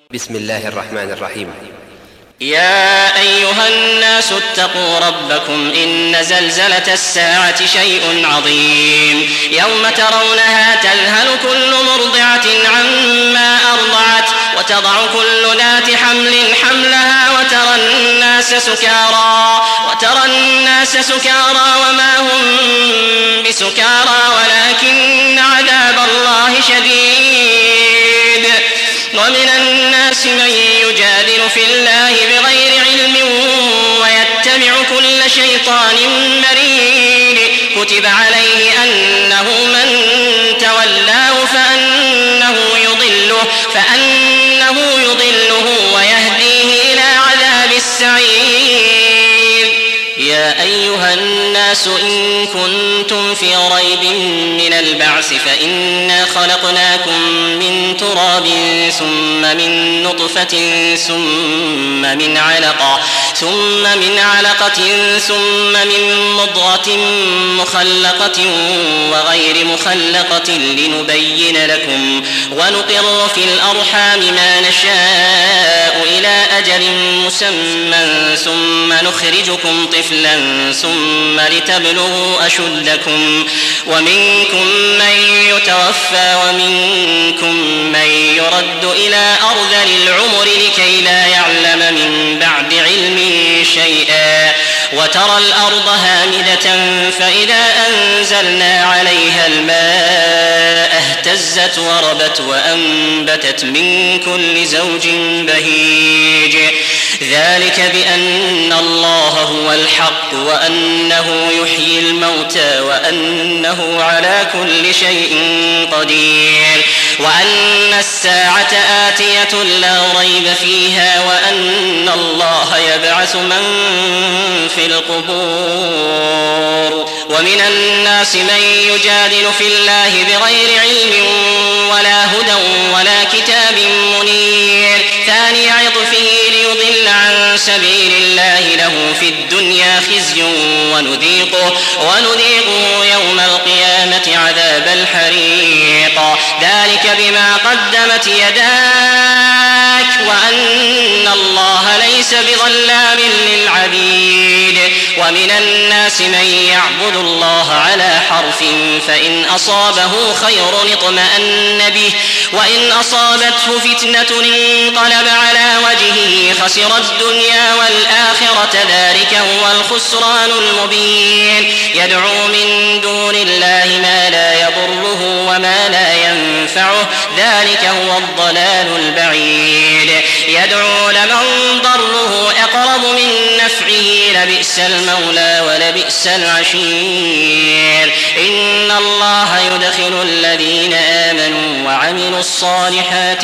بسم الله الرحمن الرحيم. يا أيها الناس اتقوا ربكم إن زلزلة الساعة شيء عظيم يوم ترونها تذهل كل مرضعة عما أرضعت وتضع كل ذات حمل حملها وترى الناس سكارى وما هم بسكارى ولكن عذاب الله شديد. ومن الناس من يجادل في الله بغير علم ويتبع كل شيطان مريد. كتب عليه أنه من تولاه فأنه يضله ويهديه إلى عذاب السعير. يا أيها الناس إن كنتم في ريب من البعث فإنا خلقناكم من تراب ثم من نطفة ثم من علقة ثم من مضغة مخلقة وغير مخلقة لنبين لكم ونقر في الأرحام ما نشاء إلى أجل مسمى ثم نخرجكم طفلا ثم لتبلغوا أشدكم ومنكم من يتوفى ومنكم من يرد إلى أرذل العمر لكي لا يعلم من بعد علم شيئا. وترى الأرض هامدة فإذا أنزلنا عليها الماء اهتزت وربت وأنبتت من كل زوج بهيج. ذلك بأن الله هو الحق وأنه يحيي الموتى وأنه على كل شيء قدير وأن الساعة آتية لا ريب فيها وأن الله يبعث من في القبور. ومن الناس من يجادل في الله بغير علم ولا هدى ولا كتاب منير. ثاني عطفه ليضل عن سبيل الله له في الدنيا خزي ونذيقه يوم القيامة عذاب الحريق. ذلك بما قدمت يداك وأن الله ليس بظلام للعبيد. ومن الناس من يعبد الله على حرف فإن أصابه خير اطمأن به وإن أصابته فتنة انقلب على وجهه خسر الدنيا والآخرة ذلك هو الخسران المبين. يدعو من دون الله ما لا يضره وما لا ينفعه ذلك هو الضلال البعيد. يدعو لمن ضره أقرب من نفعه لبئس المولى ولبئس العشير. إن الله يدخل الذين آمنوا وعملوا الصالحات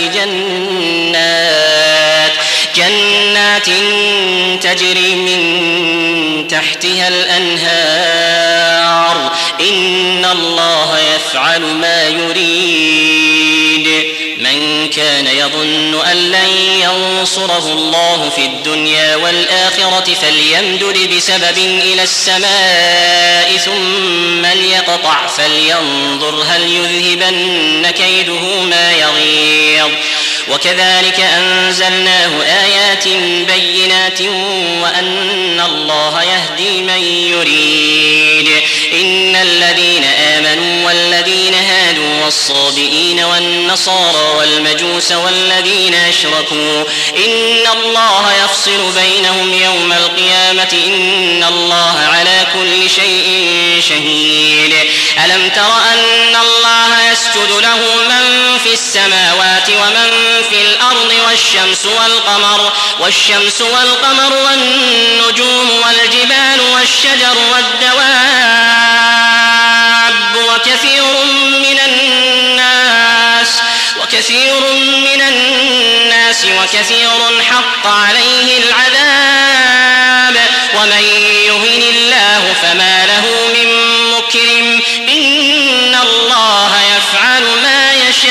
جنات تجري من تحتها الأنهار. إن الله يفعل ما يريد. من كان يظن أن لن ينصره الله في الدنيا والآخرة فليمدد بسبب إلى السماء ثم ليقطع فلينظر هل يذهبن كيده ما يغيظ. وكذلك أنزلناه آيات بينات وأن الله يهدي من يريد. إن الذين آمنوا والذين هادوا والصابئين والنصارى والمجوس والذين أشركوا إن الله يفصل بينهم يوم القيامة إن الله على كل شيء شهيد. ألم تر أن الله يسجد له من في السماوات ومن في الأرض والشمس والقمر والنجوم والجبال والشجر والدواب وكثير حق عليه العذاب. ومن يهن الله فما له من مكرم. إن الله يفعل ما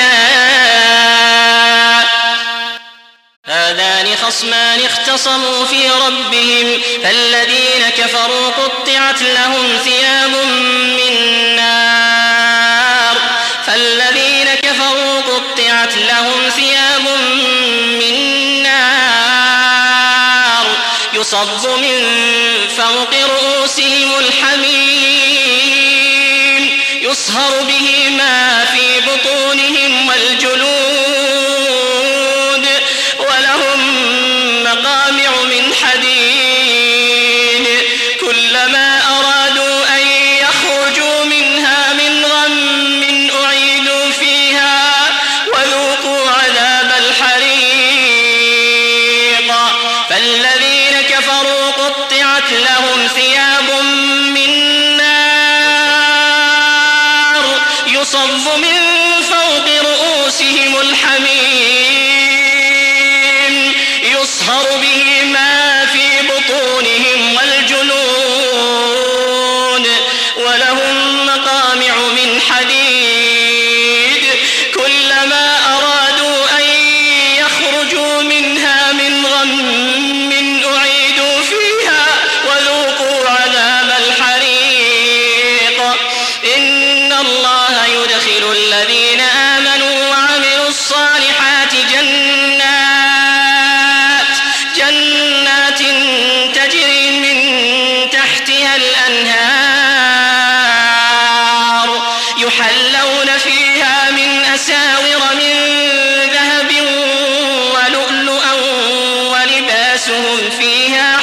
يشاء. هذان خصمان اختصموا في ربهم فالذين كفروا قطعت لهم ثياب من يصب من فوق رؤوسهم الحميم يصهر به ما في بطونهم والجلود ولهم مقامع من حديد كلما أرادوا أن يخرجوا منها من غم أعيدوا فيها وذوقوا عذاب الحريق فالذين كفروا قطعت لهم ثياب من نار يصب من فوق رؤوسهم الحميم يصهر به ما في بطونهم والجلود ولهم مقامع من حديد كلما أرادوا أن يخرجوا منها من غم أعيدوا فيها وذوقوا عذاب الحريق إن الله يدخل الذين آمنوا وعملوا الصالحات جنات تجري من تحتها الأنهار يحلون فيها من أساور من ذهب ولؤلؤا ولباسهم فيها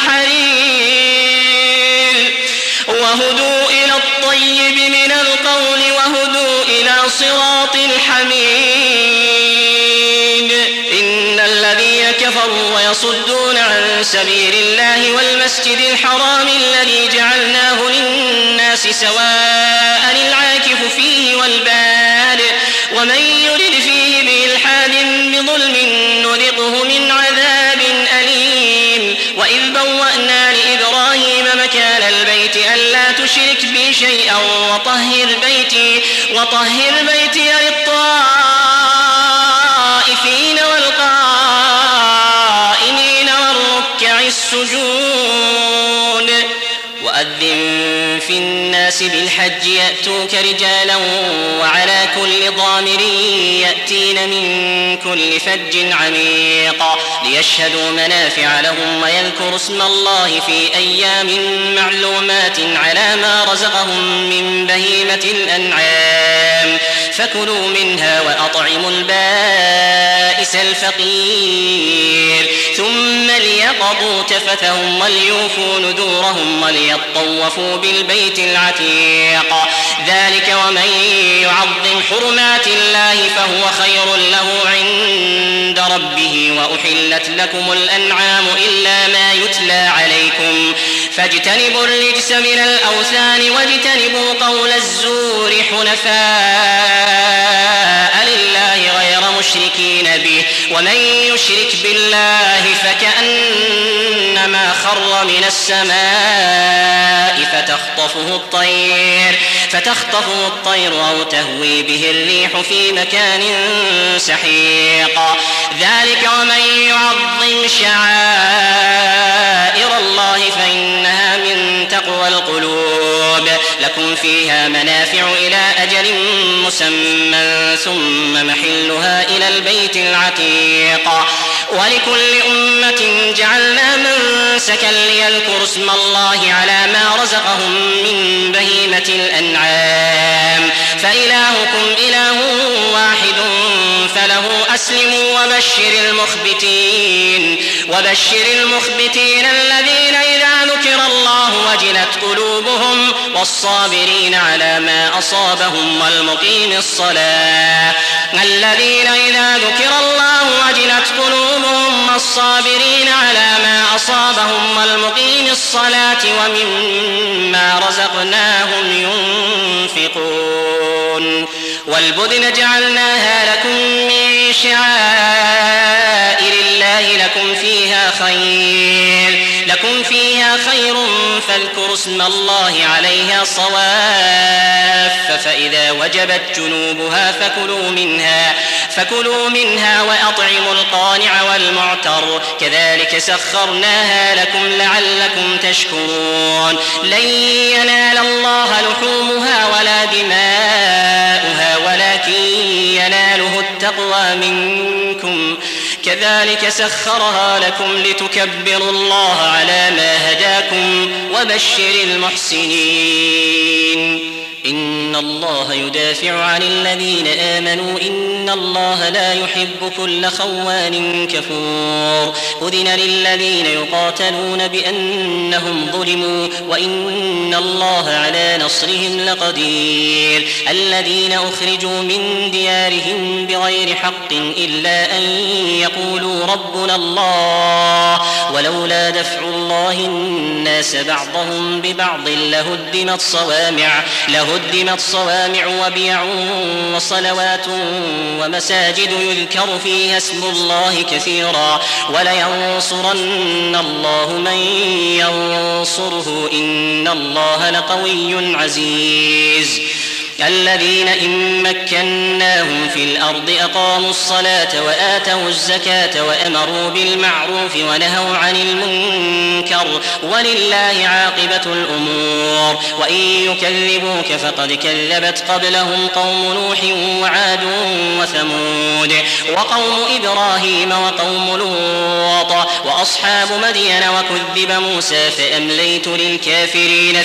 حرير وهدوا إلى الطيب من القول وهدوا إلى صراط الحميد إن الذين كفروا ويصدون عن سبيل الله والمسجد الحرام الذي جعلناه للناس سواء العاكف فيه والباد ومن يرد فيه بإلحاد بظلم نذقه من عذاب أليم وإذ بوأنا لإبراهيم مكان البيت ألا تشرك بي شيئا وطهر بيتي للطائفين والقائمين والركع السجود وأذن في الناس بالحج يأتوك رجالا وعلى كل ضامر يأتين من كل فج عميق ليشهدوا منافع لهم ويذكروا اسم الله في أيام معلومات على ما رزقهم من بهيمة الأنعام فكلوا منها وأطعموا البائس الفقير ثم ليقضوا تفثهم وليوفوا نذورهم وليطوفوا بالبيت العتيق ذلك ومن يعظم حرمات الله فهو خير له عند ربه وأحلت لكم الأنعام إلا ما يتلى عليكم فاجتنبوا الرجس من الأوثان واجتنبوا قول الزور حنفاء لله غير مشركين به ومن يشرك بالله فكأنما خر من السماء فتخطفه الطير أو تهوي به الريح في مكان سحيق ذلك ومن يعظم شعائر الله فإنها من تقوى القلوب لكم فيها منافع إلى أجل مسمى ثم محلها إلى البيت العتيق ولكل أمة جعلنا منسكا ليذكروا اسم الله على ما رزقهم من بهيمة الأنعام فإلهكم إله واحد فله أسلموا وبشر المخبتين الذين إذا ذكر الله وجلت قلوبهم والصابرين على ما أصابهم والمقيم الصلاة الذين إذا ذكر الله وجلت قلوبهم والصابرين على ما أصابهم والمقيم الصلاة ومما رزقناهم ينفقون والبدن جعلناها لكم من شعائر الله لكم فيها خير فاذكروا اسم الله عليها صواف فإذا وجبت جنوبها فكلوا منها وأطعموا القانع والمعتر كذلك سخرناها لكم لعلكم تشكرون لن ينال الله لحومها ولا دماؤها ولكن يناله التقوى منكم كذلك سخرها لكم لتكبروا الله على ما هداكم وبشر المحسنين. إن الله يدافع عن الذين آمنوا إن الله لا يحب كل خوان كفور. أذن للذين يقاتلون بأنهم ظلموا وإن الله على نصرهم لقدير. الذين أخرجوا من ديارهم بغير حق إلا أن يقولوا ربنا الله ولولا دفع الله الناس بعضهم ببعض لهدمت صوامع وبيع وصلوات ومساجد يذكر فيها اسم الله كثيرا ولينصرن الله من ينصره إن الله لقوي عزيز. الذين إن مكناهم في الأرض أقاموا الصلاة وآتوا الزكاة وأمروا بالمعروف ونهوا عن المنكر ولله عاقبة الأمور. وإن يكذبوك فقد كذبت قبلهم قوم نوح وعاد وثمود وقوم إبراهيم وقوم لوط وأصحاب مدين وكذب موسى فأمليت للكافرين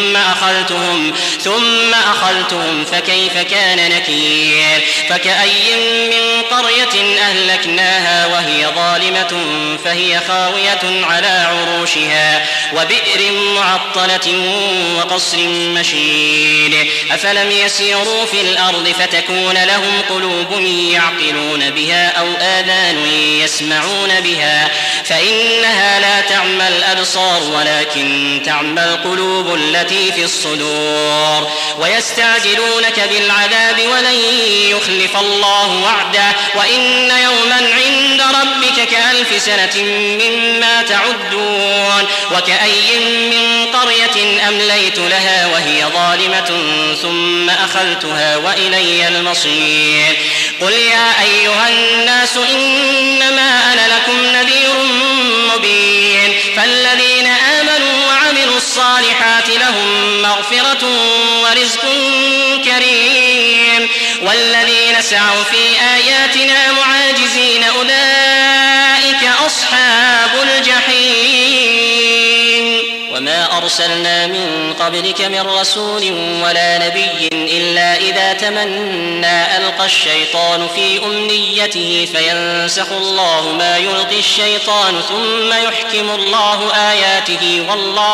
ثم أخذتهم فكيف كان نكير. فكأي من قرية أهلكناها وهي ظالمة فهي خاوية على عروشها وبئر معطلة وقصر مشيد. أفلم يسيروا في الأرض فتكون لهم قلوب يعقلون بها أو آذان يسمعون بها فإنها لا تعمى الأبصار ولكن تعمى القلوب التي في الصدور. ويستعجلونك بالعذاب ولن يخلف الله وعده وإن يوما عند ربك كألف سنة مما تعدون. وكأي من قرية أمليت لها وهي ظالمة ثم أخذتها وإلي المصير. قل يا أيها الناس إنما أنا لكم نذير مبين. فالذين آمنوا وعملوا الصالحات لهم مغفرة ورزق كريم والذين سعوا في آياتنا معاجزين أولئك أصحاب الجحيم. وما أرسلنا من قبلك من رسول ولا نبي إلا إذا تمنى ألقى الشيطان في أمنيته فينسخ الله ما يلقي الشيطان ثم يحكم الله آياته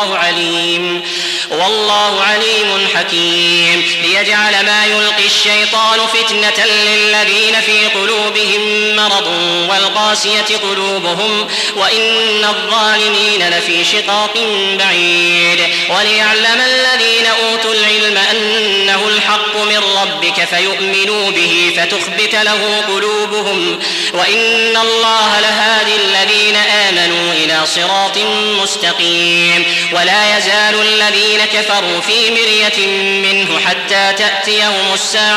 والله عليم حكيم. ليجعل ما يلقي الشيطان فتنة للذين في قلوبهم مرض والقاسية قلوبهم وإن الظالمين لفي شقاق بعيد. وليعلم الذين أوتوا العلم أنه الحق من ربك فيؤمنوا به فتخبت له قلوبهم وإن الله لهادي الذين آمنوا إلى صراط مستقيم. ولا يزال الذين كفروا في مرية منه حتى تأتيهم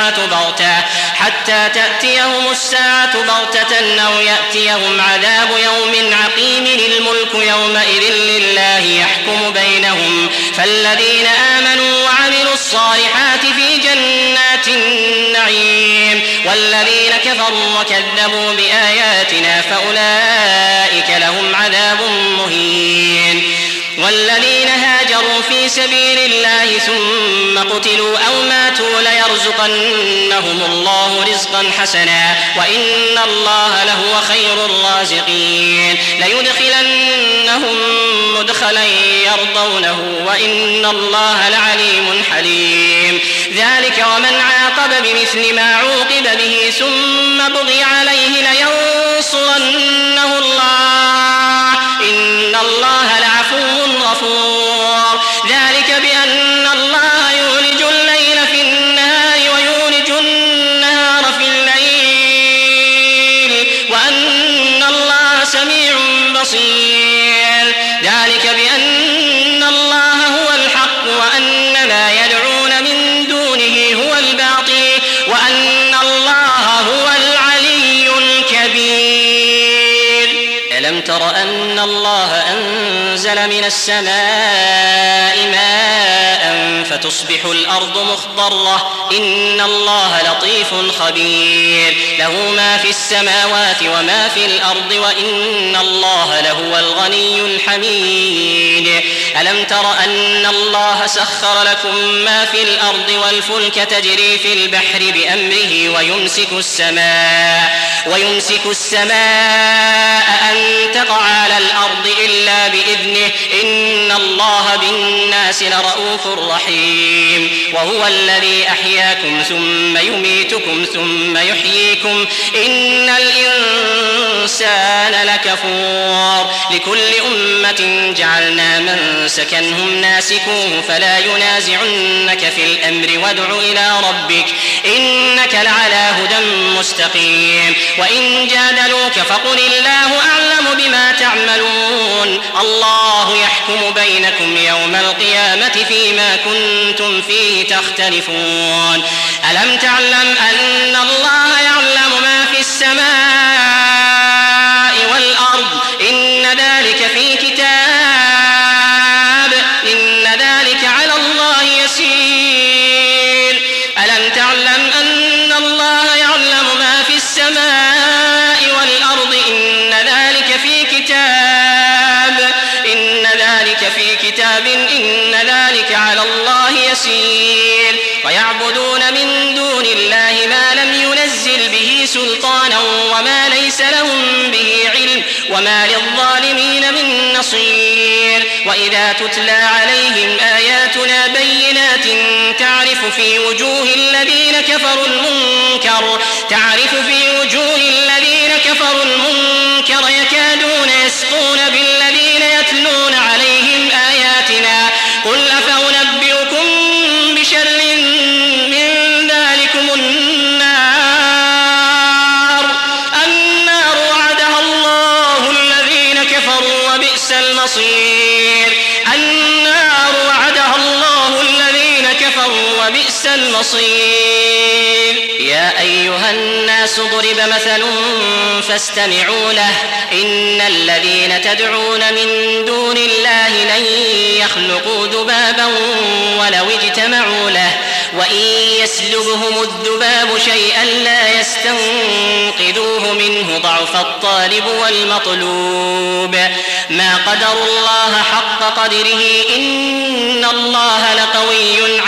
الساعة بغتة أو يأتيهم عذاب يوم عقيم. الملك يومئذ لله يحكم بينهم. فالذين آمنوا وعملوا الصالحات في جنات النعيم والذين كفروا وكذبوا بآياتنا فأولئك لهم عذاب مهين. والذين هاجروا في سبيل الله ثم قتلوا أو ماتوا ليرزقنهم الله رزقا حسنا وإن الله لهو خير الرازقين. ليدخلنهم مدخلا يرضونه وإن الله لعليم حليم. ذلك ومن عاقب بمثل ما عوقب به ثم بغي عليه لينصرنه الله إن الله لعفو غفور. ذلك بأن الله يولج الليل في النهار ويولج النهار في الليل وأن الله سميع بصير. ذلك بأن الله هو الحق وأن ما يدعون من دونه هو الباطل وأن الله هو العلي الكبير. ألم تر أن الله أنزل من السماء ماء فتصبح الأرض مخضرة إن الله لطيف خبير له ما في السماوات وما في الأرض وإن الله لهو الغني الحميد ألم تر أن الله سخر لكم ما في الأرض والفلك تجري في البحر بأمره ويمسك السماء أن تقع على الأرض إلا بإذنه إن الله بالناس لرؤوف رحيم وهو الذي أحياكم ثم يميتكم ثم يحييكم إن الإنسان لكفور لكل أمة جعلنا من سكنهم ناسكوه فلا ينازعنك في الأمر وادع إلى ربك إنك لعلى هدى مستقيم وإن جادلوك فقل الله أعلم بما تعملون الله يحكم بينكم يوم القيامة فيما كنتم فيه تختلفون ألم تعلم أن الله يعلم ما في السماء والأرض إن ذلك في كتاب إن ذلك على الله يسير ألم تعلم أن الله يعلم ما في السماء والأرض إن ذلك في كتاب إن ذلك على الله يسير ويعبدون من دون الله ما لم ينزل به سلطانا وما ليس لهم به علم وما للظالمين من نصير وإذا تتلى عليهم آياتنا بينات تعرف في وجوه الذين كفروا المنكر يكادون يسقون بالذين يتلون عليهم آياتنا قل أفأنبئكم بشر من ذلكم النار وعدها الله الذين كفروا وبئس المصير يا أيها الناس ضرب مثل فاستمعوا له إن الذين تدعون من دون الله لن يخلقوا ذبابا ولو اجتمعوا له وإن يسلبهم الذباب شيئا لا يستنقذوه منه ضعف الطالب والمطلوب ما قدروا الله حق قدره إن الله لقوي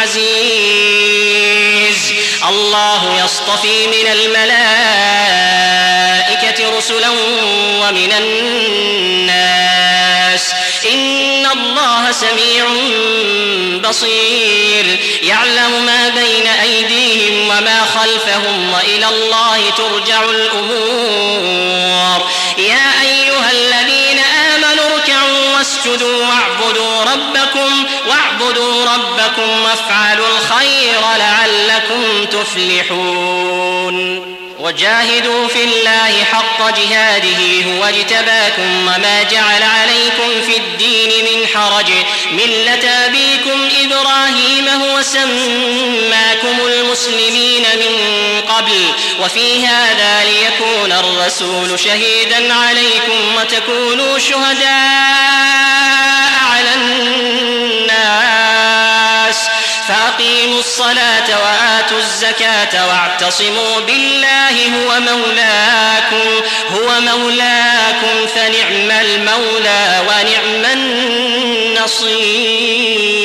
عزيز الله يصطفي من الملائكة رسلا ومن الناس إن الله سميع بصير يعلم ما بين أيديهم وما خلفهم وإلى الله ترجع الأمور يا أيها الذين آمنوا اركعوا واسجدوا واعبدوا ربكم وافعلوا الخير لعلكم تفلحون وجاهدوا في الله حق جهاده هو اجتباكم وما جعل عليكم في الدين من حرج ملة أبيكم إبراهيم هو سماكم المسلمين من قبل وفي هذا ليكون الرسول شهيدا عليكم وتكونوا شهداء على الناس فأقيموا الصلاة وآتوا الزكاة واعتصموا بالله هو مولاكم فنعم المولى ونعم النصير